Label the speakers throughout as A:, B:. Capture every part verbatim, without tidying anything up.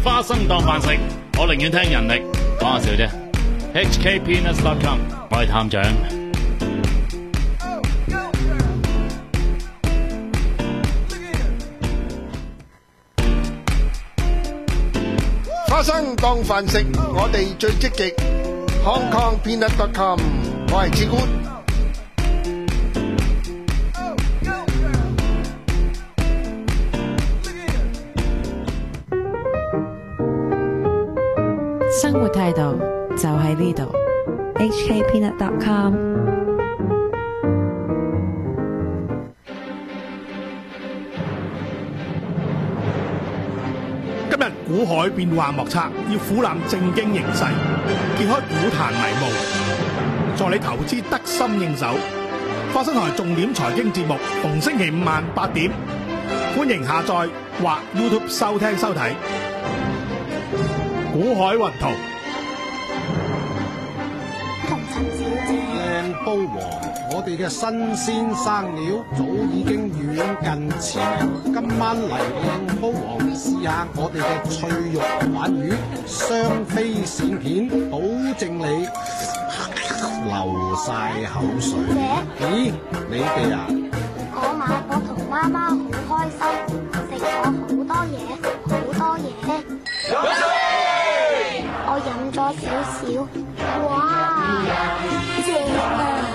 A: 花生當飯食，我寧願聽人力，講下笑啫。H K Peanuts dot com， 我係探長。
B: 花生當飯食，我哋最積極。Hong Kong Peanut dot com， 我係志官。
C: 生活態度就喺呢度。H K Peanut dot com。
D: 今日股海變幻莫測，要俯瞰正經形勢，揭開股壇迷霧，助你投資得心應手。花生台重點財經節目，逢星期五晚八點，歡迎下載或 YouTube 收聽收睇。股海雲圖，
E: 靚煲王，我哋嘅新鮮生料早已經遠近馳名。今晚嚟靚煲王試下我哋嘅脆肉鯇魚，雙飛鱔片，保證你流晒口水。咦，你哋啊？
F: 我買我同媽媽好開心，食咗好多嘢，好多嘢。我飲咗少少，哇，正啊！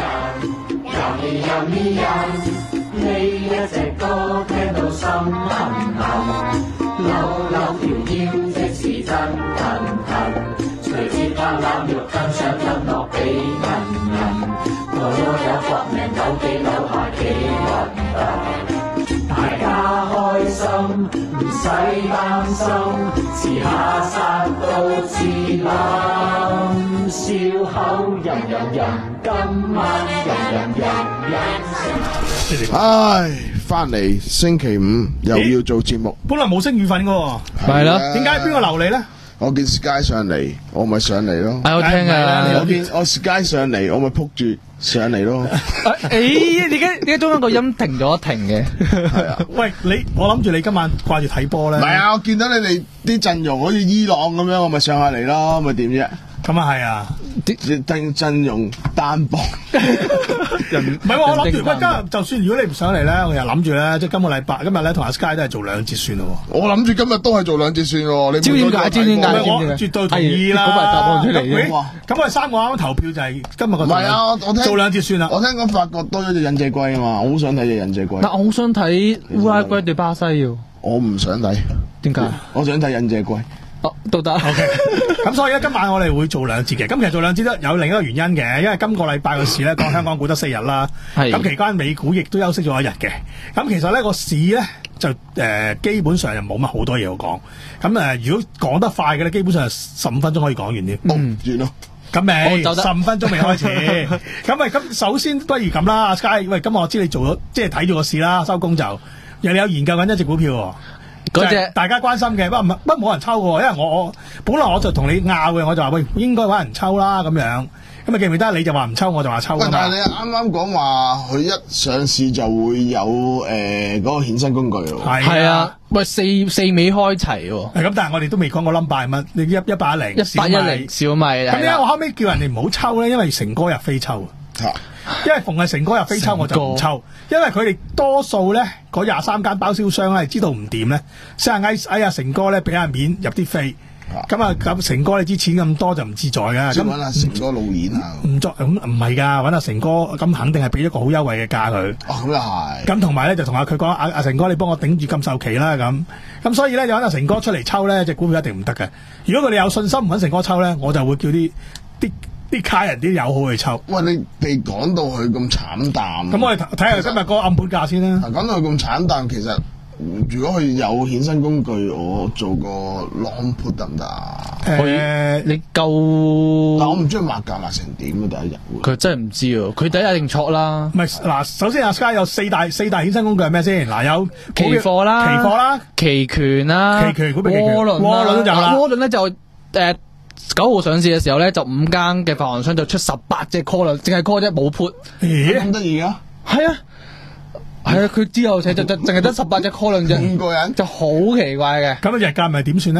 G: 呢一隻歌聽到心痕痕，扭扭條腰即是真騰騰，隨節拍攬肉更上音樂俾人人，我有搏命扭幾扭下幾運動，大家開心唔使擔心，遲下殺到自冧，笑口吟吟吟，今晚吟吟吟吟。
B: 唉，翻嚟星期五又要做節目，
D: 本來冇聲雨份噶，
H: 係咯？
D: 點解邊個留你咧？
B: 我見 Sky 上嚟，我咪上嚟咯。
H: 我聽啊，
B: 我見我 Sky 上嚟，我咪撲住上嚟咯。
H: 誒，點解點解中間個音停咗停嘅？
B: 係啊，
D: 喂，你我諗住你今晚掛住睇波咧。
B: 唔係啊，我見到你哋啲陣容好似伊朗咁樣，我咪上下嚟咯，咪點啫？
D: 咁啊係啊，
B: 啲陣陣容單薄。
D: 唔係我諗住，喂，今日就算如果你唔上嚟咧，我又諗住咧，即係今個禮拜今日咧同阿 Sky 都係做兩節算咯。
B: 我諗住今日都係做兩節算喎。你
H: 知點解？知點解？
D: 我絕對同意啦。
H: 嗰個答案出嚟嘅。
D: 咁我哋三個啱啱投票就係今日個。
B: 唔係啊，我聽
D: 做兩節算啦。
B: 我聽講法國多咗隻忍者龜啊嘛，我好想睇隻忍者龜。
H: 但我好想睇烏拉圭對巴西喎。
B: 我唔想睇。
H: 點解？
B: 我想睇忍者龜。
H: 哦，都得。
D: OK，咁所以咧，今晚我哋會做兩節嘅。咁其實做兩節都有另一個原因嘅，因為今個禮拜嘅市咧，講香港股得四日啦。係。咁期間美股亦都休息咗一日嘅。咁其實咧個市咧就誒、呃、基本上又冇乜好多嘢好講。咁誒、呃、如果講得快嘅咧，基本上係十五分鐘可以講完啲。
B: 嗯，完咯。
D: 咁未十五分鐘未開始。咁咪咁首先不如咁啦，阿 Sky，喂，今日我知你做咗即係睇住個市啦，收工就又你有研究緊一隻股票喎。嗰隻大家關心嘅，不過唔不冇人抽嘅，因為我我本來我就同你拗嘅，我就話喂應該揾人抽啦咁樣，咁啊記唔記得？你就話唔抽，我就話抽。喂，
B: 但係你啱啱講話佢一上市就會有誒嗰、呃那個衍生工具喎。
H: 係啊，喂四四尾開齊喎。
D: 咁，但係我哋都未講過 number 係乜？你一一八一零
H: 一八一零小米。咁
D: 點解我後尾叫人哋唔好抽咧？因為成哥入飛抽啊。因為逢係成哥入飛抽我就唔抽，因為佢哋多數咧嗰廿三間包銷商咧知道唔掂咧，先係嗌嗌阿成哥咧俾下面入啲飛，咁啊咁成哥你知錢咁多就唔自在㗎。
B: 咁揾阿成哥路演啊？唔
D: 作咁唔係㗎，揾阿成哥咁肯定係俾一個好優惠嘅價佢。
B: 哦，咁又係。
D: 咁同埋咧就同阿佢講阿阿成哥你幫我頂住禁售期啦咁，咁所以咧就揾阿成哥出嚟抽咧隻股票一定唔得嘅。如果佢哋有信心唔揾成哥抽咧，我就會叫啲啲。啲卡人啲友好去抽。
B: 喂，你哋講到佢咁慘淡。
D: 咁我哋睇下今日個暗盤價先啦。
B: 講到佢咁慘淡，其實如果佢有衍生工具，我做個 long put 得唔得啊？
H: 誒、呃，你夠？
B: 但我唔知佢抹價抹成點啊！第一日
H: 佢真係唔知喎，佢第一日一定錯啦。
D: 唔係嗱，首先阿 Sky 有四大四大衍生工具係咩先？嗱，有
H: 期貨啦、
D: 期貨啦、
H: 期權啦、
D: 期權、股票期權、
H: 窩輪、
D: 窩輪都有啦。
H: 窩輪咧就誒。呃九號上市嘅時候咧，就五間嘅發行商就出十八隻 call 啦，淨係 call 啫，冇 put。
B: 咦，咁得意啊？
H: 係啊，係啊，佢之後就就淨係得十八隻 call 量啫，
B: 五個人
H: 就好奇怪嘅。
D: 咁啊，日價咪點算咧？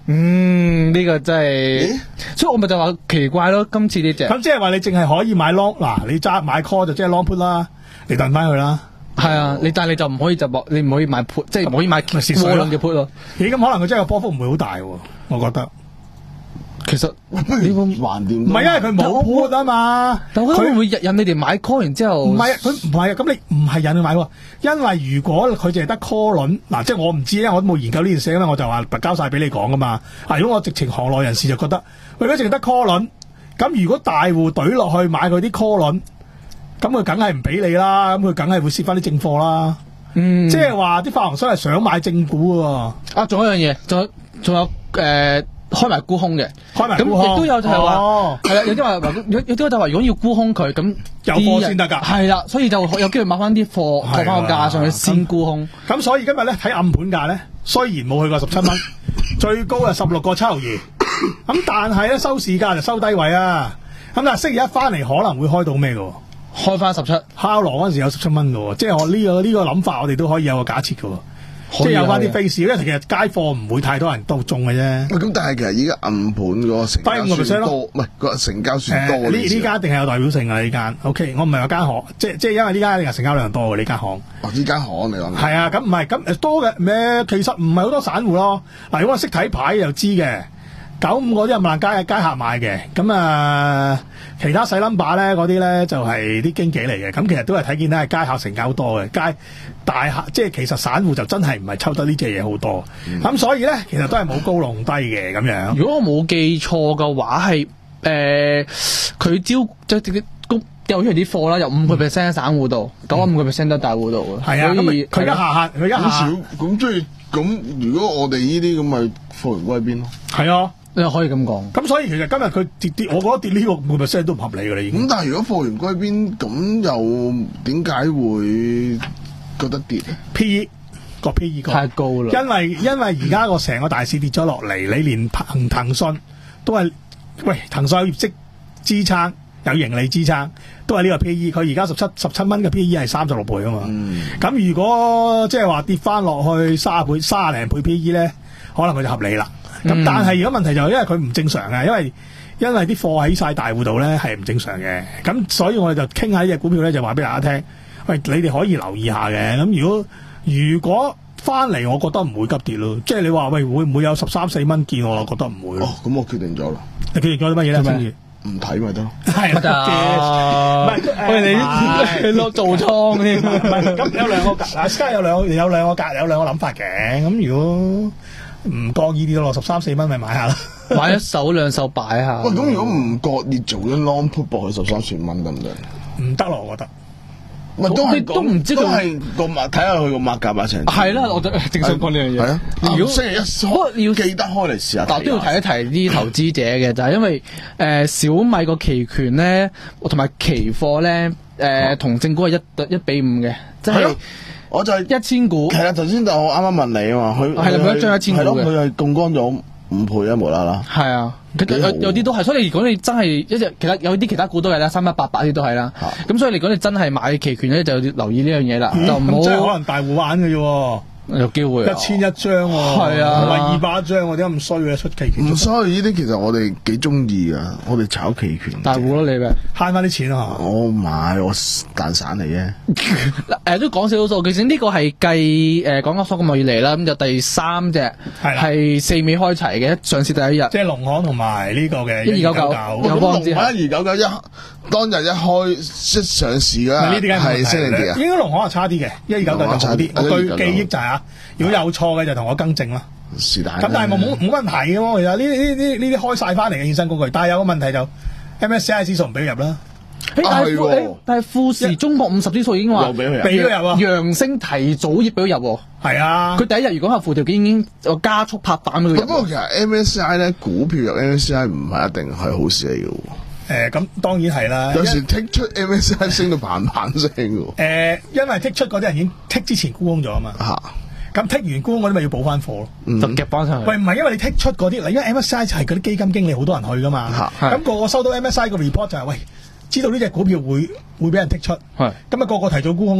H: 嗯，呢、這個真係，所以我咪就話奇怪咯，今次呢隻。
D: 咁即係話你淨係可以買 long， 嗱你揸買 call 就即係 long put 啦，你燉翻佢啦。
H: 係啊，你但係你就唔可以就你唔可以買 put， 即係唔可以買窩輪嘅 put 咯。
D: 咦，咁可能佢真係個波幅唔會好大喎，我覺得。
H: 其實呢個
I: 橫掂，
D: 唔係因為佢冇 put 啊嘛。
H: 但佢會唔會引你哋買 call 完之後？
D: 唔係，佢唔係啊。咁你唔係引佢買喎，因為如果佢淨係得 call 輪，嗱，即係我唔知咧，我都冇研究呢件事咧，我就話交晒俾你講噶嘛。啊，如果我直情行內人士就覺得，喂，如果淨係得 call 輪，咁如果大戶懟落去買佢啲 call 輪，咁佢梗係唔俾你啦，咁佢梗係會蝕翻啲正貨啦。嗯，即係話啲發行商係想買正股喎。啊，
H: 仲有一樣嘢，仲有仲有誒。呃開埋沽空嘅，
D: 開埋沽空，
H: 咁亦都有就係話，係啦、哦，有啲話有有啲就話，如果要沽空佢，咁
D: 有貨先得㗎，
H: 係啦，所以就有機會買翻啲貨，放翻個價上去先沽空。
D: 咁所以今日咧睇暗盤價咧，雖然冇去過十七蚊，最高係十六個七毫二，咁但係咧收市價就收低位啊。咁但係星期一翻嚟可能會開到咩㗎？
H: 開翻十七，
D: 敲鑼嗰陣時有十七蚊㗎喎，即係我呢、這個呢、這個諗法，我哋都可以有個假設㗎喎。即係有翻啲 face，因為其實街貨唔會太多人都中嘅啫。
I: 咁但係其實依家暗盤嗰個成交算多，唔係個成交算多。
D: 呢呢間一定係有代表性㗎呢間。O K， 我唔係話間行，即即係因為呢間一定係成交量多嘅呢間行。
I: 哦，呢間行你講。係
D: 啊，咁唔係咁多嘅咩？其實唔係好多散戶咯。嗱，如果我識睇牌就知嘅。九五嗰啲係萬街街客買嘅，咁啊其他細 number 咧嗰啲咧就係、是、啲經紀嚟嘅，咁其實都係睇見咧係街客成交多嘅，街大客即係其實散戶就真係唔係抽得呢隻嘢好多，咁、嗯、所以咧其實都係冇高弄低嘅咁樣。如果我冇記錯嘅話係誒佢招即係有出嚟啲貨啦，有五個 percent 喺散戶度，九十五個 percent 都喺大戶度嘅。係啊，咁佢而家下客，佢而家下
I: 少，咁即係咁。如果我哋呢啲咁咪貨源歸邊咯？
D: 係啊。
H: 你可以咁講，咁
D: 所以其實今日佢跌跌，我覺得跌呢個五個 percent 都唔合理㗎啦已經。
I: 咁但係如果貨源歸邊，咁又點解會覺得跌咧
D: ？P E 個 P E
H: 太高啦，
D: 因為因為而家個成個大市跌咗落嚟，你連騰騰訊都係喂騰訊有業績支撐，有盈利支撐，都係呢個 P E。佢而家十七十七蚊嘅 P E 係三十六倍啊嘛。咁、嗯、如果即係話跌翻落去卅倍、卅零倍 P E 咧，可能佢就合理啦。咁、嗯、但係而家問題就係因為佢唔正常嘅，因為因為啲貨喺晒大戶度咧係唔正常嘅，咁所以我哋就傾下呢隻股票咧，就話俾大家聽，喂，你哋可以留意下嘅。咁如果如果翻嚟，我覺得唔會急跌咯。即係你話喂，會唔會有十三四蚊見我？我覺得唔會咯。
I: 哦，咁我決定咗啦。
D: 你決定咗啲乜嘢咧？
I: 唔睇咪得咯。
D: 係唔係？喂，你你攞做倉添？唔係咁有兩個格，嗱，Sky 有兩個有兩個格，有兩個諗法嘅。咁如果唔覺意跌到落十三四蚊，咪買下啦，
H: 買一手兩手擺下。
I: 喂，咁如果唔覺意做咗 long put 博去十三四蚊得唔得？
D: 唔得咯，我覺得。
I: 咪都係
H: 都唔知佢
I: 係個碼，睇下佢個碼價碼程。
H: 係啦，我正想講呢樣嘢。係啊，
I: 如果星期一開要記得開嚟試下。
H: 但都要提一提啲投資者嘅，就係因為誒、呃、小米個期權咧，同埋期貨咧，誒同正股係一一比五嘅，即係。
I: 我就係
H: 一千股，
I: 係啦，頭先就我啱啱問你啊嘛，佢
H: 係咪一張一千股嘅？係咯，
I: 佢係槓桿咗五倍啊，無啦啦。係啊，
H: 有有啲都係，所以如果你真係一隻，其他有啲其他股都係啦，三一八八啲都係啦。咁所以如果你真係買期權咧，就要留意呢樣嘢啦，就唔好。
D: 即係可能大戶玩嘅啫。
H: 有機會
D: 一千一張喎，係啊，唔係二百張喎，點解咁衰嘅出期權？
I: 唔衰，呢啲其實我哋幾中意噶，我哋炒期權。
H: 大戶咯，你咪
D: 慳翻啲錢啊！
I: 我買我蛋散嚟啫。
H: 誒，都講少少數，其實呢個係計誒港交所咁耐以嚟啦，咁就第三隻係四尾開齊嘅，上市第一日。
D: 即係農行同埋呢個嘅一二九九。
I: 有幫之。一二九九一當日一開一上市啦，係升定跌啊？
D: 應該農行係差啲嘅，一二九九就好啲。我據記憶就係啊。如果有錯嘅就同我更正啦。
I: 是但。
D: 咁但係冇冇冇問題嘅喎，其實呢呢呢呢啲開晒翻嚟嘅衍生工具，但係有個問題就 M S C I 指數唔俾佢入啦。
H: 但係富但係富時中國五十指數已經話
D: 俾佢入啊，
H: 揚升提早亦俾佢入。
D: 係啊，
H: 佢第一日如果係附條件已經加速拍板俾佢入。
I: 不過其實 M S C I 咧股票入 M S C I 唔係一定係好事嚟嘅。
D: 誒咁、呃、當然係啦，
I: 有時剔出 M S C I 升到嘭嘭聲嘅。
D: 誒，因為剔出嗰啲人已經剔之前沽空咗啊嘛。嚇！咁剔完沽空嗰啲咪要補翻貨咯，
H: 就夾翻上去。
D: 喂，唔係因為你剔出嗰啲，嗱，因為 M S C I 就係嗰啲基金經理好多人去噶嘛。咁、那個個收到 M S C I 個 report 就係、是、喂，知道呢隻股票會會俾人剔出，咁咪個個提早沽空咯。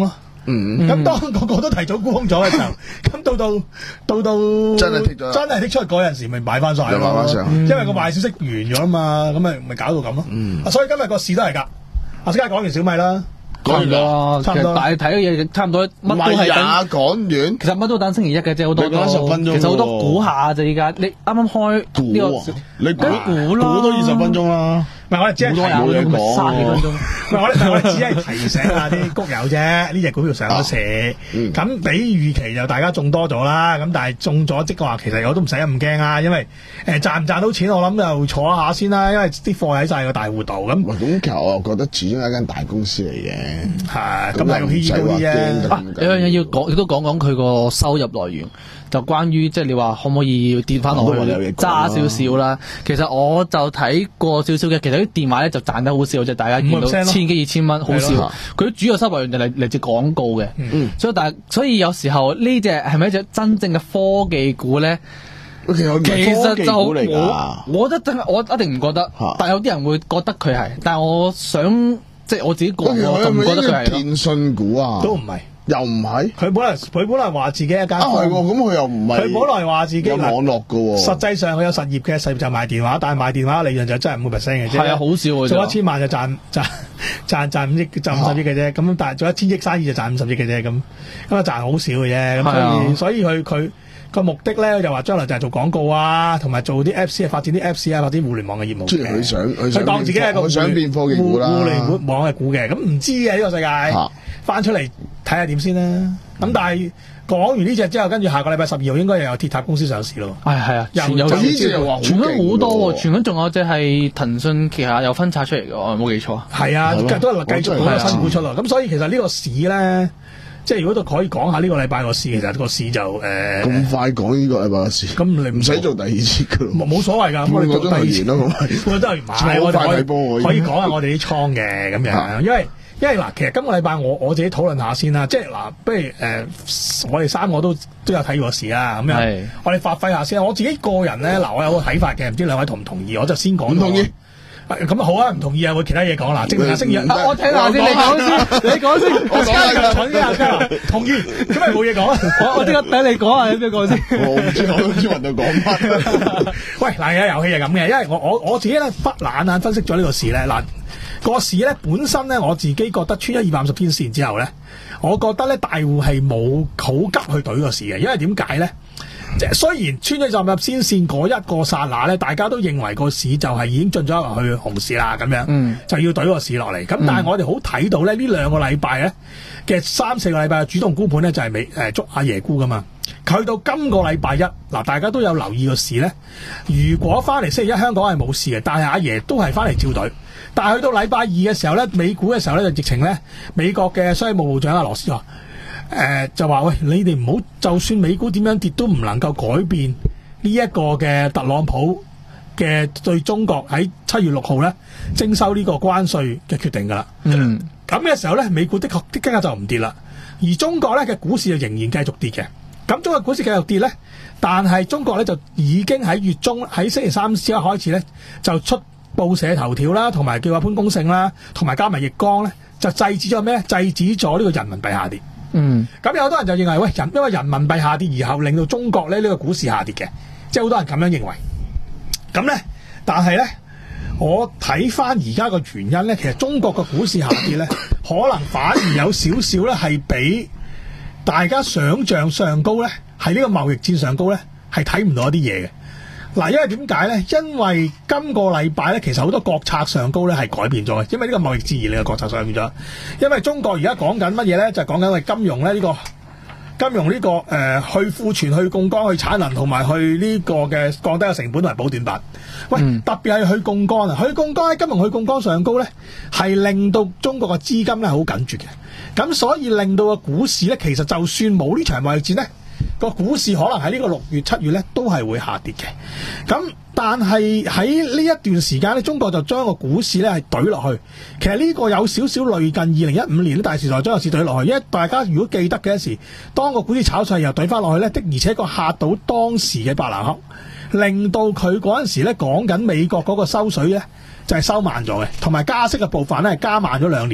I: 嗯，
D: 咁當個個都提早沽空咗嘅時候，咁到到到到
I: 真係剔咗，
D: 真係剔出嗰陣時，咪買翻晒
I: 又買翻上，
D: 因為個壞消息完咗啊嘛，咁咪咪搞到咁咯。
I: 嗯，
D: 所以今日個市都係㗎。阿即刻講完小米啦。
H: 差唔多，
D: 差唔多。
H: 但係睇嘅嘢差唔多，乜都係等。
I: 講完，
H: 其實乜都等星期一嘅啫，好多
I: 都十分鐘。
H: 其實好多估下啫，依家你啱啱開呢個，
I: 你估
H: 估咯，
I: 估都二十分鐘啦。
D: 唔係我哋只係提
H: 冇嘢講，三幾分鐘。
D: 唔係我哋，我哋只係提醒下啲谷友啫。呢隻股票上咗市，咁比預期就大家中多咗啦。咁但係中咗即係話，其實我都唔使咁驚啊，因為誒賺唔賺到錢，我諗就坐一下先啦。因為啲貨喺晒個大戶度咁。
I: 咁其實我又覺得始終係一間大公司嚟嘅，
D: 係咁係個 P E 高啲啫。
H: 有樣嘢要講，亦都講講佢個收入來源。就關於即係你話可唔可以跌翻落去揸少少啦？其實我就睇過少少嘅，其實啲電話咧就賺得好少啫。大家見到千幾二千蚊，好少。佢主要收入源就嚟嚟自廣告嘅，嗯、所以但係所以有時候呢隻係咪一隻真正嘅科技股咧？
I: 其實
H: 就我我覺得我一定唔覺得，啊、但係有啲人會覺得佢係，但係我想即係我自己個人我就唔覺得佢係
I: 電信股啊，
D: 都唔係。
I: 又唔係，
D: 佢本來佢本來話自己一間，
I: 啊係喎，咁佢又唔係，
D: 佢本來話自己
I: 有網絡嘅喎，
D: 實際上佢有實業嘅，實業就賣電話，但係賣電話利潤就真係五個 percent 嘅啫，
H: 係啊，好少嘅，
D: 做一千萬就賺賺賺賺五億，賺五十億嘅啫，咁、啊、但係做一千億生意就賺五十億嘅啫，咁咁啊賺好少嘅啫，咁所以、啊、所以佢佢個目的咧就話將來就係做廣告啊，同埋做啲 Apps 啊，發展啲 Apps 啊，發展互聯網嘅業務。
I: 即係佢想
D: 佢當自己係個
I: 想變科技股啦，
D: 互聯網嘅股嘅，咁唔知嘅呢個世界，翻、啊、出嚟睇下點先啦。咁、嗯、但係講完呢隻之後，跟住下個禮拜十二號應該又有鐵塔公司上市咯。
H: 係係啊，傳有
I: 呢隻又話
H: 傳咗好多喎，傳緊仲有隻係騰訊旗下有分拆出嚟嘅，我冇記錯。
D: 係啊，都係繼續好多新股出咯。咁所以其實呢個市咧。即係如果都可以講下呢個禮拜個市，其實個市就誒咁、呃、
I: 快講呢個禮拜個市，
D: 咁你唔使做第二次㗎，冇冇所謂㗎。咁我哋做第二次咯，咁我都係買，我哋可以可以講下我哋啲倉嘅咁樣，因為因為嗱，其實今個禮拜我我自己討論下先啦，即係嗱，不如誒、呃、我哋三個都都有睇過市啦，咁樣我哋發揮下先。我自己個人咧，嗱我有個睇法嘅，唔知兩位同唔同意？我就先講。唔同意。咁啊好啊，唔同意啊，會其他嘢講啦。正常星期日，我聽下先，你講先，你講先，我加入蠢嘅阿同意，咁咪冇嘢講。我我即刻等你講下，你邊個先？
I: 我唔知，我都知問到講乜。
D: 喂，嗱，有遊戲係咁嘅，因為我我我自己咧忽懶眼分析咗呢個市咧，嗱個市咧本身咧，我自己覺得穿咗二百五十天線之後咧，我覺得咧大戶係冇好急去懟個市嘅，因為點解咧？即係雖然穿咗入入先線嗰一個剎那咧，大家都認為個市就係已經進咗入去熊市啦，咁樣、嗯、就要懟個市落嚟。咁但係我哋好睇到咧，呢兩個禮拜咧嘅三四個禮拜嘅主動沽盤咧，就係未誒捉阿爺沽噶嘛。去到今個禮拜一嗱，大家都有留意個市咧。如果翻嚟星期一香港係冇事嘅，但係阿爺都係翻嚟照懟。但係去到禮拜二嘅時候咧，美股嘅時候咧就直情咧，美國嘅商務部長阿羅斯話。誒、呃，就話喂，你哋唔好，就算美股點樣跌，都唔能夠改變呢一個嘅特朗普嘅對中國喺七月六號咧徵收呢個關稅嘅決定噶啦。嗯，咁嘅時候咧，美股的確的今日就唔跌啦，而中國咧嘅股市就仍然繼續跌嘅。咁中國股市繼續跌咧，但係中國咧就已經喺月中喺星期三之後開始咧就出報社頭條啦，同埋叫阿潘功勝啦，同埋加埋易綱咧，就制止咗咩？制止咗呢個人民幣下跌。嗯，咁有好多人就認為喂，人因為人民幣下跌而後令到中國咧呢、這個股市下跌嘅，即係好多人咁樣認為。咁咧，但係咧，我睇翻而家個原因咧，其實中國個股市下跌咧，可能反而有少少咧係比大家想象上高咧，係呢個貿易戰上高咧，係睇唔到一啲嘢嘅。嗱，因為點解咧？因為今個禮拜咧，其實好多國策上高咧係改變咗嘅，因為呢個貿易戰而令個國策上變咗。因為中國而家講緊乜嘢咧？就係講緊係金融咧呢、這個金融呢、這個誒、呃、去庫存、去槓桿、去產能同埋去呢個嘅降低個成本同埋補短板。喂，嗯、特別係去槓桿啊！去槓桿喺金融去槓桿上高咧，係令到中國嘅資金咧好緊絀嘅。咁所以令到個股市咧，其實就算冇呢場貿易戰咧。個股市可能喺呢個六月七月咧都係會下跌嘅，咁但係喺呢一段時間咧，中國就將個股市咧係懟落去。其實呢個有少少類近二零一五年大時代將個市懟落去，因為大家如果記得嘅時，當個股市炒上又懟翻落去咧，的而且確嚇到當時嘅伯南克，令到佢嗰陣時咧講緊美國嗰個收水咧就係收慢咗嘅，同埋加息嘅步伐咧係加慢咗兩年嘅。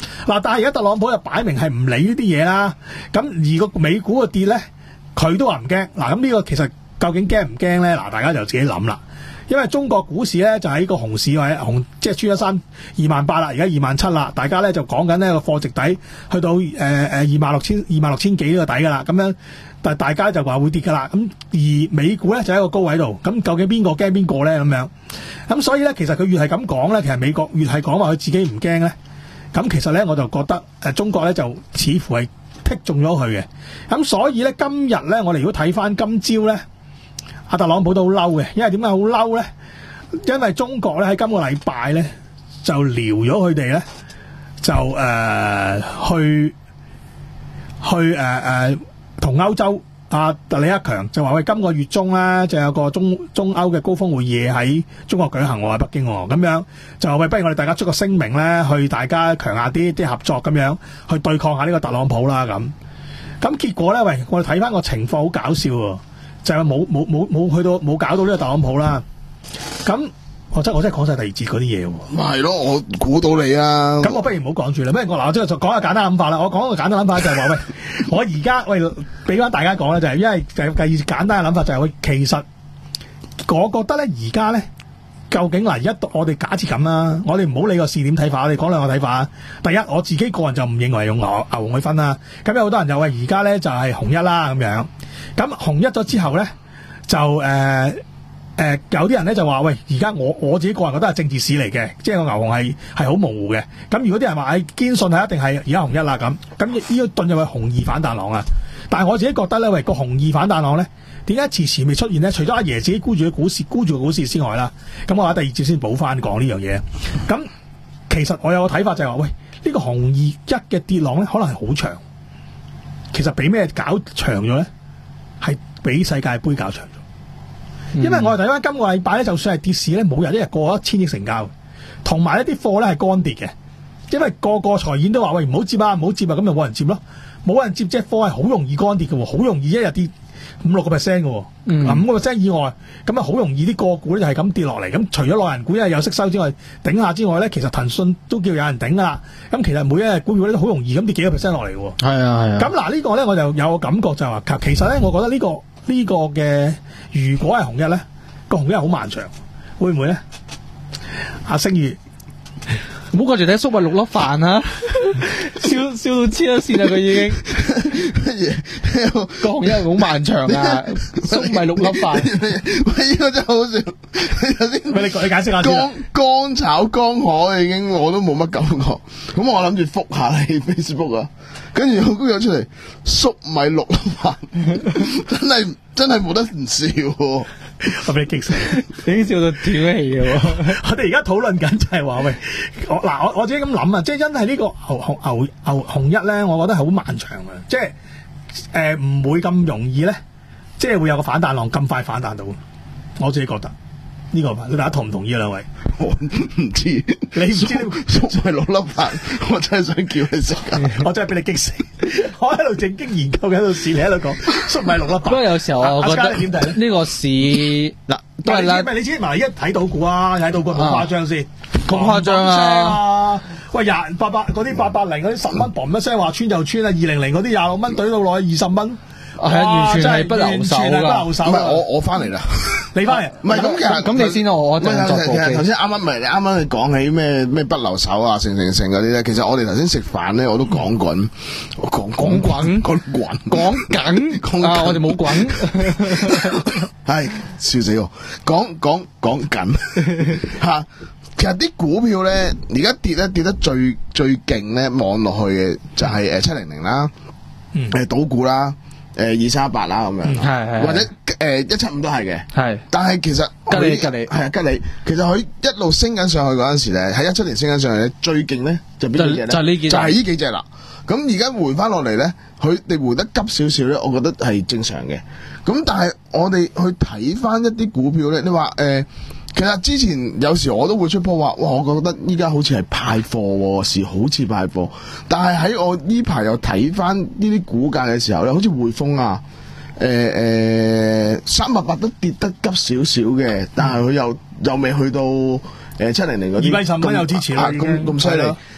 D: 嗱，但係而家特朗普就擺明係唔理呢啲嘢啦。咁而個美股個跌咧，佢都話唔驚。嗱，咁呢個其實究竟驚唔驚咧？嗱，大家就自己諗啦。因為中國股市咧就喺個熊市或者熊，即係穿咗三二萬八啦，而家二萬七啦。大家咧就講緊呢個貨值底去到誒誒二萬六千二萬六千幾呢個底噶啦。咁樣，但係大家就話會跌噶啦。咁而美股咧就喺個高位度。咁究竟邊個驚邊個咧？咁樣咁所以咧，其實佢越係咁講咧，其實美國越係講話佢自己唔驚咧。咁其實咧，我就覺得誒中國咧就似乎係剔中咗佢嘅。咁所以咧，今日咧，我哋如果睇翻今朝咧。阿特朗普都好嬲嘅，因為點解好嬲咧？因為中國咧喺今個禮拜咧就撩咗佢哋咧，就誒、呃、去去誒誒同歐洲阿李克強就話喂，今個月中咧就有個中中歐嘅高峰會議喺中國舉行喎，喺北京喎，咁樣就話喂，不如我哋大家出個聲明咧，去大家強下啲啲合作咁樣，去對抗下呢個特朗普啦咁。咁結果咧，喂，我哋睇翻個情況好搞笑喎。就係冇冇冇冇去到冇搞到呢個特朗普啦，咁我真我真係講晒第二節嗰啲嘢喎。
I: 咪係咯，我估到你啊。
D: 咁我不如唔好講住啦，不如我嗱，我即係講下簡單諗法啦。我講個簡單諗法就係話喂，我而家喂俾翻大家講咧，就係因為就第二簡單嘅諗法就係喂，其實我覺得咧而家咧，究竟嗱而家我哋假設咁啦，我哋唔好理個試點睇法，我哋講兩個睇法啊。第一，我自己個人就唔認為用牛牛熊去分啦。咁有好多人就話而家咧就係紅一啦咁樣。咁紅一咗之後咧，就誒誒、呃呃、有啲人咧就話喂，而家我我自己個人覺得係政治市嚟嘅，即係個牛熊係係好模糊嘅。咁如果啲人話誒堅信係一定係而家紅一啦咁，咁呢個遁入去紅二反彈浪啊！但係我自己覺得咧，喂個紅二反彈浪咧，點解遲遲未出現咧？除咗阿爺自己沽住嘅股市沽住個股市之外啦，咁我話第二節先補翻講呢樣嘢。咁其實我有個睇法就係話，喂呢、呢個紅二一嘅跌浪咧，可能係好長。其實俾咩搞長咗咧？係比世界盃搞長咗，因為我哋睇翻今個禮拜咧，就算係跌市咧，冇人一日過一千億成交，同埋一啲貨咧係乾跌嘅，因為個個財演都話喂唔好接啊，唔好接啊，咁就冇人接咯，冇人接隻貨係好容易乾跌嘅，好容易一日跌五六個 percent 嘅，五個 percent 以外，咁啊好容易啲個股咧就係咁跌落嚟。咁除咗內人股因為有息收之外，頂下之外咧，其實騰訊都叫有人頂噶啦。咁其實每一日股票咧都好容易咁跌幾個 percent 落嚟嘅。
H: 係啊係啊。
D: 咁嗱呢個咧我就有個感覺就係話，其實咧我覺得呢、呢個呢、呢個嘅如果係紅一咧，個紅一好漫長，會唔會咧？阿星宇。
H: 唔好掛住睇粟米六粒飯啊！笑笑到黐咗線啦，佢已經乜嘢？個紅一好漫長啊！粟米六粒飯，
I: 喂，呢個真係好笑。頭先，
D: 喂，你你解釋下先。
I: 乾乾炒江海已經我都冇乜感覺。咁我諗住覆下你 Facebook 啊，跟住我估咗出嚟粟米六粒飯，真係真係冇得唔笑喎。
D: 我俾你激死，
H: 你已經笑到斷氣嘅喎。
D: 我哋而家討論緊就係話喂，我嗱我我自己咁諗啊，即係真係呢個牛牛牛牛紅一咧，我覺得係好漫長嘅，即係誒唔會咁容易咧，即係會有個反彈浪咁快反彈到。我自己覺得呢、這個，你大家同唔同意啊？兩位，
I: 我唔知，
D: 你唔知
I: 粟米六粒飯，我真係想叫你食啊！
D: 我真係俾你激死，我喺度正經研究緊，喺度試，你喺度講粟米六粒飯。
H: 不過有時候我覺得
D: 點睇
H: 呢個市嗱都係啦，
D: 唔係你知埋一睇到股啊，睇到股好誇張先，
H: 咁誇張啊！
D: 喂，廿八百嗰啲八百零嗰啲十蚊，嘣一聲話穿就穿啊！二零零嗰啲廿六蚊，懟到落去二十蚊。
H: 係啊，完全係不留手㗎，
D: 不留手。
I: 唔係我我翻嚟啦，
D: 你翻嚟？
I: 唔係咁其實
H: 咁你先我我就作
I: 其實頭先啱啱咪你啱啱你講起咩咩不留手啊，成成成嗰啲咧，其實我哋頭先食飯咧，我都講滾，我講
H: 講滾，
I: 講滾，
H: 講緊啊！我哋冇滾，
I: 係笑死我，講講講緊嚇。其實啲股票咧，而家跌咧跌得最最勁咧，望落去嘅就係誒七零零啦，誒賭股啦。誒，二三一八啦咁樣，
H: 係
I: 或者誒一七五都係嘅，
H: 係。
I: 但係其實
H: 吉利吉利
I: 係啊吉利，其實佢一路升緊上去嗰陣時咧，喺一七年升緊上去咧，最勁咧就邊幾隻咧？
H: 就係呢幾隻，
I: 就係呢幾隻啦。咁而家回翻落嚟咧，佢哋回得急少少咧，我覺得係正常嘅。咁但係我哋去睇翻一啲股票咧，你話誒。呃其實之前有時我都會出波話，哇！我覺得依家好似係派貨，是好似派貨。但係喺我呢排又睇翻呢啲股價嘅時候咧，好似匯豐啊，誒誒三百八都跌得急少少嘅，但係佢又又未去到誒七零零嗰啲。
D: 二百十蚊有支持啦，
I: 咁咁犀利。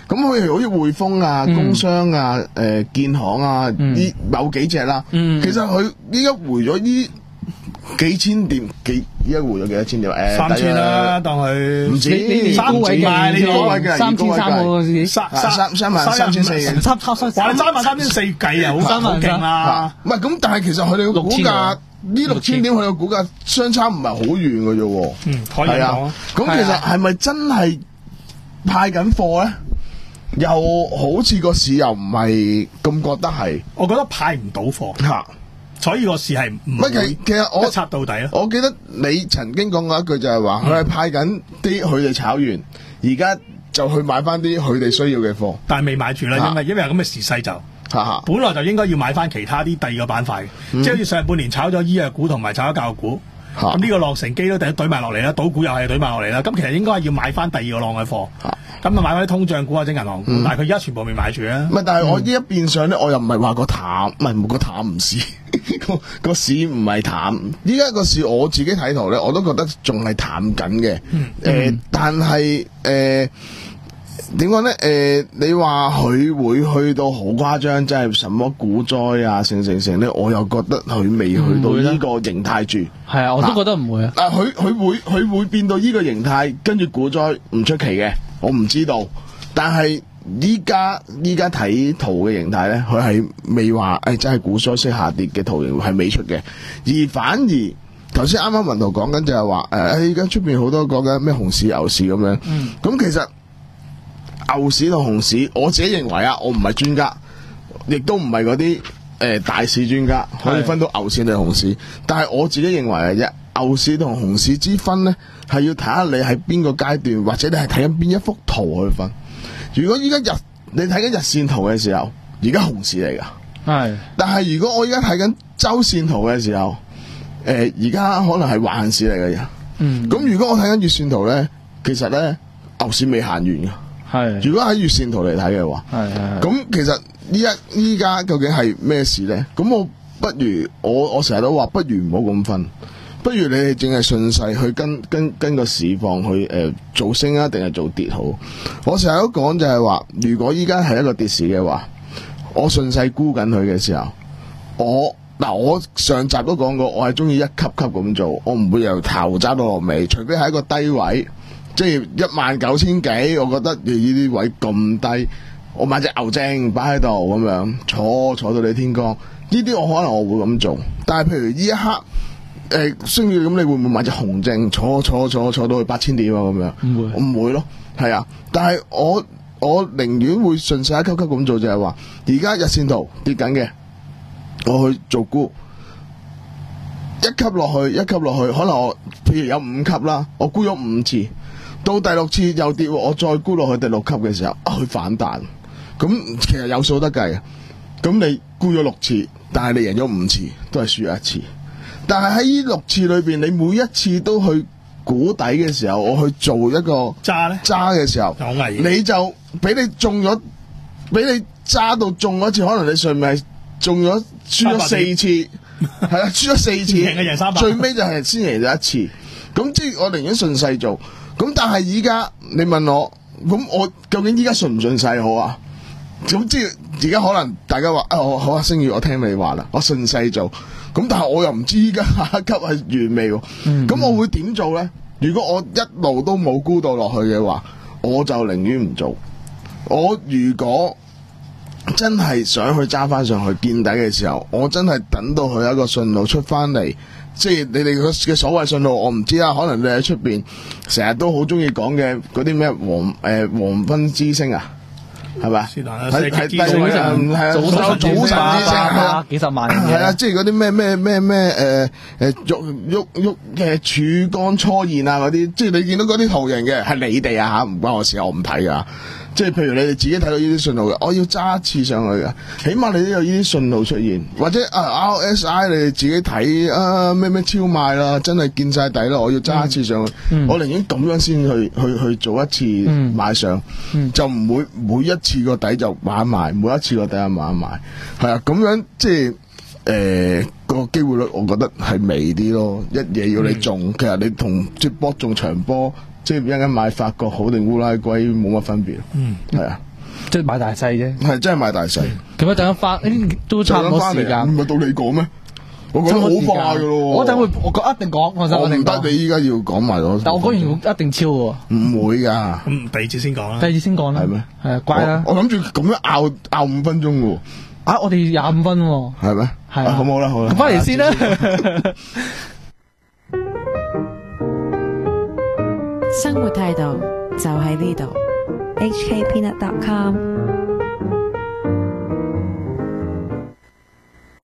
I: 咁佢好似匯豐啊、
H: 嗯、
I: 工商啊、誒、呃、建行啊呢、嗯、某幾隻啦。嗯、其實佢依家回咗呢幾千點，幾依家回咗幾多千點？誒、呃，
D: 三千啦，當佢
I: 唔止，
D: 你三位嘅，你高位嘅，
H: 三千三喎，
I: 三三三萬三千四，
H: 差差差，
D: 話你三萬三千四計啊，好好勁啦！
I: 唔係咁，但係其實佢哋嘅股價。呢六千點佢嘅股價相差唔係好遠嘅啫喎，
D: 嗯，可以講。
I: 咁其實係咪真係派緊貨咧？又好似個市又唔係咁覺得係。
D: 我覺得派唔到貨，嚇，所以個市係唔
I: 乜其其實我
D: 一插到底咯。
I: 我記得你曾經講過一句就係話，佢係派緊啲佢哋炒完，而家就去買翻啲佢哋需要嘅貨，
D: 但係未買住啦，因為因為有咁嘅時勢就。本來就應該要買翻其他啲第二個板塊，嗯、即係好似上半年炒咗醫藥股同埋炒咗教育股，咁呢、啊、個落成機都第一懟埋落嚟啦，賭股又係懟埋落嚟啦，咁其實應該係要買翻第二個浪嘅貨，咁啊就買翻啲通脹股或者銀行股，嗯、但係佢而家全部未買住啊。唔係，
I: 但係我呢一變相咧，我又唔係話個淡，唔係個淡唔市，個個市唔係淡。依家個市我自己睇圖咧，我都覺得仲係淡緊嘅。誒、嗯呃，但係誒。呃點講咧？誒、呃，你話佢會去到好誇張，即係什麼股災啊，成成成咧，我又覺得佢未去到呢個形態住。
H: 係啊，我都覺得唔會啊。
I: 但佢佢會佢會變到呢個形態，跟住股災唔出奇嘅，我唔知道。但係依家依家睇圖嘅形態咧，佢係未話誒，真係股災式下跌嘅圖形係未出嘅，而反而頭先啱啱文圖講緊就係話誒，而家出邊好多講緊咩熊市牛市咁樣。嗯，咁其實。牛市同熊市，我自己認為啊，我唔係專家，亦都唔係嗰啲誒大市專家，可以分到牛市定熊市。但係我自己認為嘅啫，牛市同熊市之分咧，係要睇下你喺邊個階段，或者你係睇緊邊一幅圖去分。如果依家日你睇緊日線圖嘅時候，而家熊市嚟噶，係。但係如果我依家睇緊周線圖嘅時候，誒而家可能係橫市嚟嘅。嗯。咁如果我睇緊月線圖咧，其實咧牛市未行完噶。係，如果喺月線圖嚟睇嘅話，係係。咁其實依家依家究竟係咩事咧？咁我不如我我成日都話，不如唔好咁分，不如你哋淨係順勢去跟跟跟個市況去誒、呃、做升啊，定係做跌好？我成日都講就係話，如果依家係一個跌市嘅話，我順勢沽緊佢嘅時候，我嗱我上集都講過，我係中意一級級咁做，我唔會由頭揸到落尾，除非係一個低位。即係一萬九千幾，我覺得呢啲位咁低，我買隻牛證擺喺度咁樣坐坐到你天光，呢啲我可能我會咁做。但係譬如呢一刻誒升嘅咁，你會唔會買隻熊證坐坐坐坐到去八千點啊？咁樣唔會，我唔會咯。係啊，但係我我寧願會順勢一級級咁做，就係話而家日線圖跌緊嘅，我去做沽，一級落去一級落去，可能我譬如有五級啦，我沽咗五次。到第六次又跌，我再沽落去第六級嘅時候，啊，佢反彈，咁其實有數得計嘅。咁你沽咗六次，但係你贏咗五次，都係輸咗一次。但係喺呢六次裏邊，你每一次都去估底嘅時候，我去做一個揸咧揸嘅時候，你就俾你中咗，俾你揸到中嗰次，可能你上面係中咗輸咗四次，係啊，輸咗四次，贏嘅贏三百，最尾就係先贏咗一次。咁即係我寧願順勢做。咁但係依家你問我，咁我究竟依家順唔順勢好啊？咁即係而家可能大家話啊，我好啊，星宇，我聽你話啦，我順勢做。咁但係我又唔知依家下一級係完未喎。咁、嗯嗯、我會點做咧？如果我一路都冇沽到落去嘅話，我就寧願唔做。我如果真係想去揸翻上去見底嘅時候，我真係等到佢有一個信號出翻嚟。即係你哋嘅所謂信號，我唔知啦。可能你喺出邊成日都好中意講嘅嗰啲咩黃誒黃昏之星啊，係咪？係係第早晨係啊，早早晨之星啊，
H: 幾十萬
I: 係啊，即係嗰啲咩咩咩咩誒誒喐喐喐嘅曙光初現啊嗰啲，即係你見到嗰啲圖形嘅係你哋啊吓，唔關我事，我唔睇噶。即係譬如你哋自己睇到呢啲信號嘅，我要揸一次上去嘅，起碼你都有呢啲信號出現，或者啊 R S I 你哋自己睇啊咩咩超賣啦，真係見晒底啦，我要揸一次上去，嗯、我寧願咁樣先去去去做一次買上，嗯、就唔會每一次個底就買埋，每一次個底就買埋，係啊，咁樣即係誒個機會率，我覺得係微啲咯，一嘢要你中，嗯、其實你同即波中長波。即係一陣間買法國好定烏拉圭冇乜分別，嗯，係啊。
H: 即係買大細啫。
I: 係真係買大細。
H: 咁一陣翻，都差唔多時間。
I: 唔係到你講咩？我覺得好快噶咯。
H: 我等會，我一定講。我
I: 唔得，你依家要講埋咗。
H: 但我講完一定超喎。
I: 唔會噶。
D: 咁第二節先講啦。
H: 第二節先講啦。
I: 係咩？
H: 係啊，乖啦。
I: 我諗住咁樣拗拗五分鐘喎。
H: 啊，我哋廿五分喎。
I: 係咩？
H: 係。
I: 好冇啦，好啦。
H: 咁翻嚟先啦。
C: 生活態度就喺呢度。H K Peanut dot com